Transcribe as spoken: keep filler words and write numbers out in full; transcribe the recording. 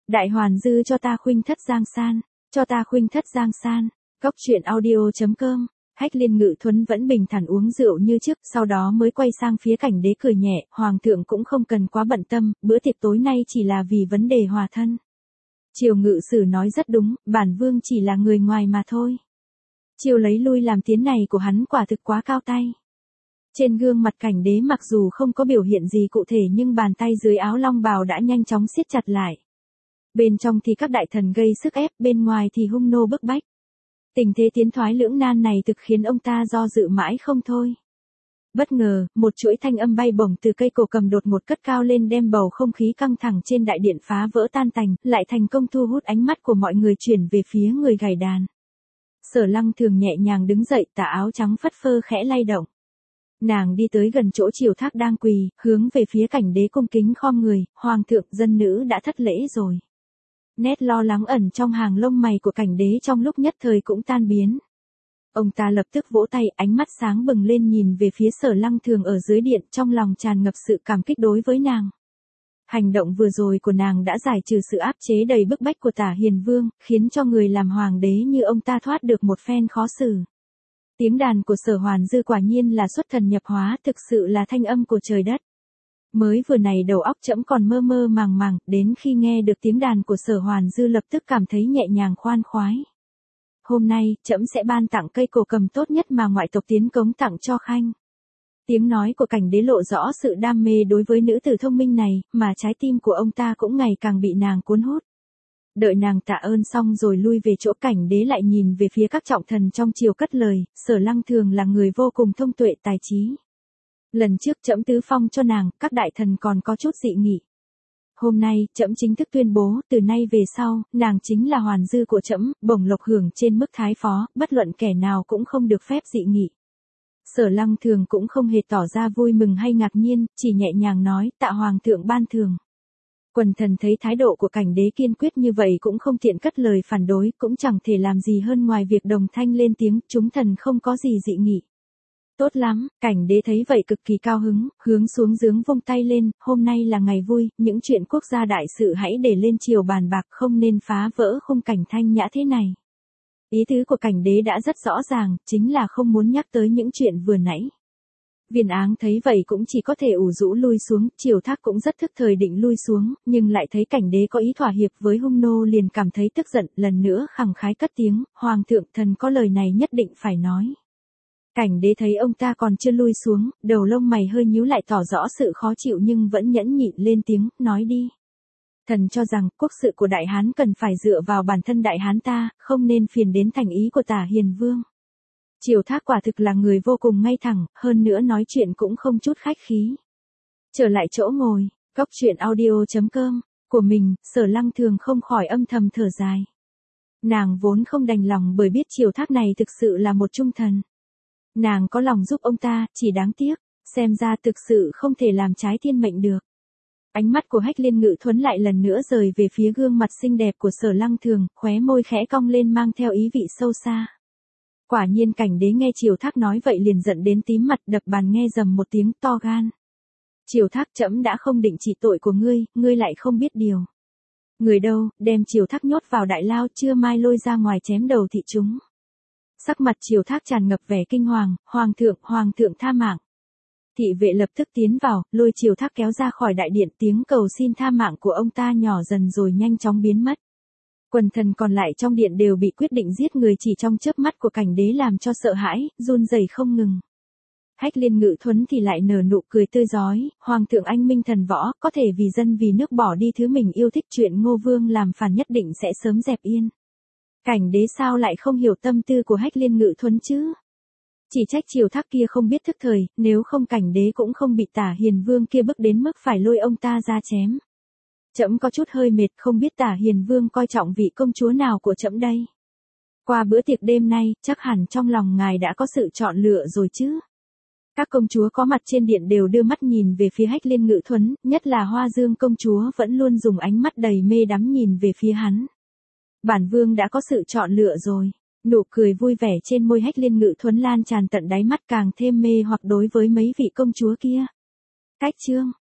Đại hoàn dư cho ta khuynh thất giang san, cho ta khuynh thất giang san. Góc truyện audio chấm com. Hách Liên Ngự Thuấn vẫn bình thản uống rượu như trước, sau đó mới quay sang phía Cảnh Đế cười nhẹ, hoàng thượng cũng không cần quá bận tâm, bữa tiệc tối nay chỉ là vì vấn đề hòa thân. Triều Ngự Sử nói rất đúng, bản vương chỉ là người ngoài mà thôi. Chiêu lấy lui làm tiến này của hắn quả thực quá cao tay. Trên gương mặt Cảnh Đế mặc dù không có biểu hiện gì cụ thể nhưng bàn tay dưới áo long bào đã nhanh chóng siết chặt lại. Bên trong thì các đại thần gây sức ép, bên ngoài thì hung nô bức bách. Tình thế tiến thoái lưỡng nan này thực khiến ông ta do dự mãi không thôi. Bất ngờ, một chuỗi thanh âm bay bổng từ cây cổ cầm đột ngột cất cao lên đem bầu không khí căng thẳng trên đại điện phá vỡ tan tành, lại thành công thu hút ánh mắt của mọi người chuyển về phía người gảy đàn. Sở Lăng Thường nhẹ nhàng đứng dậy, tà áo trắng phất phơ khẽ lay động. Nàng đi tới gần chỗ Triều Thác đang quỳ, hướng về phía Cảnh Đế cung kính khom người, hoàng thượng, dân nữ đã thất lễ rồi. Nét lo lắng ẩn trong hàng lông mày của Cảnh Đế trong lúc nhất thời cũng tan biến. Ông ta lập tức vỗ tay, ánh mắt sáng bừng lên nhìn về phía Sở Lăng Thường ở dưới điện, trong lòng tràn ngập sự cảm kích đối với nàng. Hành động vừa rồi của nàng đã giải trừ sự áp chế đầy bức bách của Tả Hiền Vương, khiến cho người làm hoàng đế như ông ta thoát được một phen khó xử. Tiếng đàn của Sở Hoàn Dư quả nhiên là xuất thần nhập hóa, thực sự là thanh âm của trời đất. Mới vừa này đầu óc trẫm còn mơ mơ màng màng, đến khi nghe được tiếng đàn của Sở Hoàn Dư lập tức cảm thấy nhẹ nhàng khoan khoái. Hôm nay, trẫm sẽ ban tặng cây cổ cầm tốt nhất mà ngoại tộc tiến cống tặng cho khanh. Tiếng nói của Cảnh Đế lộ rõ sự đam mê đối với nữ tử thông minh này, mà trái tim của ông ta cũng ngày càng bị nàng cuốn hút. Đợi nàng tạ ơn xong rồi lui về chỗ, Cảnh Đế lại nhìn về phía các trọng thần trong triều cất lời, Sở Lăng Thường là người vô cùng thông tuệ tài trí. Lần trước trẫm tứ phong cho nàng, các đại thần còn có chút dị nghị. Hôm nay, trẫm chính thức tuyên bố, từ nay về sau, nàng chính là hoàn dư của trẫm, bổng lộc hưởng trên mức thái phó, bất luận kẻ nào cũng không được phép dị nghị. Sở Lăng Thường cũng không hề tỏ ra vui mừng hay ngạc nhiên, chỉ nhẹ nhàng nói, tạ hoàng thượng ban thường. Quần thần thấy thái độ của Cảnh Đế kiên quyết như vậy cũng không tiện cất lời phản đối, cũng chẳng thể làm gì hơn ngoài việc đồng thanh lên tiếng, chúng thần không có gì dị nghị. Tốt lắm, Cảnh Đế thấy vậy cực kỳ cao hứng, hướng xuống giếng vung tay lên, hôm nay là ngày vui, những chuyện quốc gia đại sự hãy để lên triều bàn bạc, không nên phá vỡ khung cảnh thanh nhã thế này. Ý tứ của Cảnh Đế đã rất rõ ràng, chính là không muốn nhắc tới những chuyện vừa nãy. Viên Áng thấy vậy cũng chỉ có thể ủ rũ lui xuống, Triều Thác cũng rất thức thời định lui xuống, nhưng lại thấy Cảnh Đế có ý thỏa hiệp với hung nô liền cảm thấy tức giận, lần nữa khẳng khái cất tiếng, hoàng thượng, thần có lời này nhất định phải nói. Cảnh Đế thấy ông ta còn chưa lui xuống, đầu lông mày hơi nhíu lại tỏ rõ sự khó chịu nhưng vẫn nhẫn nhịn lên tiếng, nói đi. Thần cho rằng, quốc sự của Đại Hán cần phải dựa vào bản thân Đại Hán ta, không nên phiền đến thành ý của Tả Hiền Vương. Triều Thác quả thực là người vô cùng ngay thẳng, hơn nữa nói chuyện cũng không chút khách khí. Trở lại chỗ ngồi, góc truyện audio chấm com, của mình, Sở Lăng Thường không khỏi âm thầm thở dài. Nàng vốn không đành lòng bởi biết Triều Thác này thực sự là một trung thần. Nàng có lòng giúp ông ta, chỉ đáng tiếc, xem ra thực sự không thể làm trái thiên mệnh được. Ánh mắt của Hách Liên Ngự Thuấn lại lần nữa rời về phía gương mặt xinh đẹp của Sở Lăng Thường, khóe môi khẽ cong lên mang theo ý vị sâu xa. Quả nhiên Cảnh Đế nghe Triều Thác nói vậy liền giận đến tím mặt, đập bàn nghe rầm một tiếng, to gan. Triều Thác, trẫm đã không định trị tội của ngươi, ngươi lại không biết điều. Người đâu, đem Triều Thác nhốt vào đại lao, trưa mai lôi ra ngoài chém đầu thị chúng. Sắc mặt Triều Thác tràn ngập vẻ kinh hoàng, hoàng thượng, hoàng thượng tha mạng. Thị vệ lập tức tiến vào, lôi Triều Thác kéo ra khỏi đại điện, tiếng cầu xin tha mạng của ông ta nhỏ dần rồi nhanh chóng biến mất. Quần thần còn lại trong điện đều bị quyết định giết người chỉ trong chớp mắt của Cảnh Đế làm cho sợ hãi, run rẩy không ngừng. Hách Liên Ngự Thuấn thì lại nở nụ cười tươi rói, hoàng thượng anh minh thần võ, có thể vì dân vì nước bỏ đi thứ mình yêu thích, chuyện Ngô Vương làm phản nhất định sẽ sớm dẹp yên. Cảnh Đế sao lại không hiểu tâm tư của Hách Liên Ngự Thuấn chứ? Chỉ trách Triều Thác kia không biết thức thời, nếu không Cảnh Đế cũng không bị Tả Hiền Vương kia bức đến mức phải lôi ông ta ra chém. Trẫm có chút hơi mệt, không biết Tả Hiền Vương coi trọng vị công chúa nào của trẫm đây. Qua bữa tiệc đêm nay, chắc hẳn trong lòng ngài đã có sự chọn lựa rồi chứ. Các công chúa có mặt trên điện đều đưa mắt nhìn về phía Hách Liên Ngự Thuấn, nhất là Hoa Dương công chúa vẫn luôn dùng ánh mắt đầy mê đắm nhìn về phía hắn. Bản vương đã có sự chọn lựa rồi. Nụ cười vui vẻ trên môi Hách Liên Ngự Thuấn lan tràn tận đáy mắt, càng thêm mê hoặc đối với mấy vị công chúa kia. Cách chương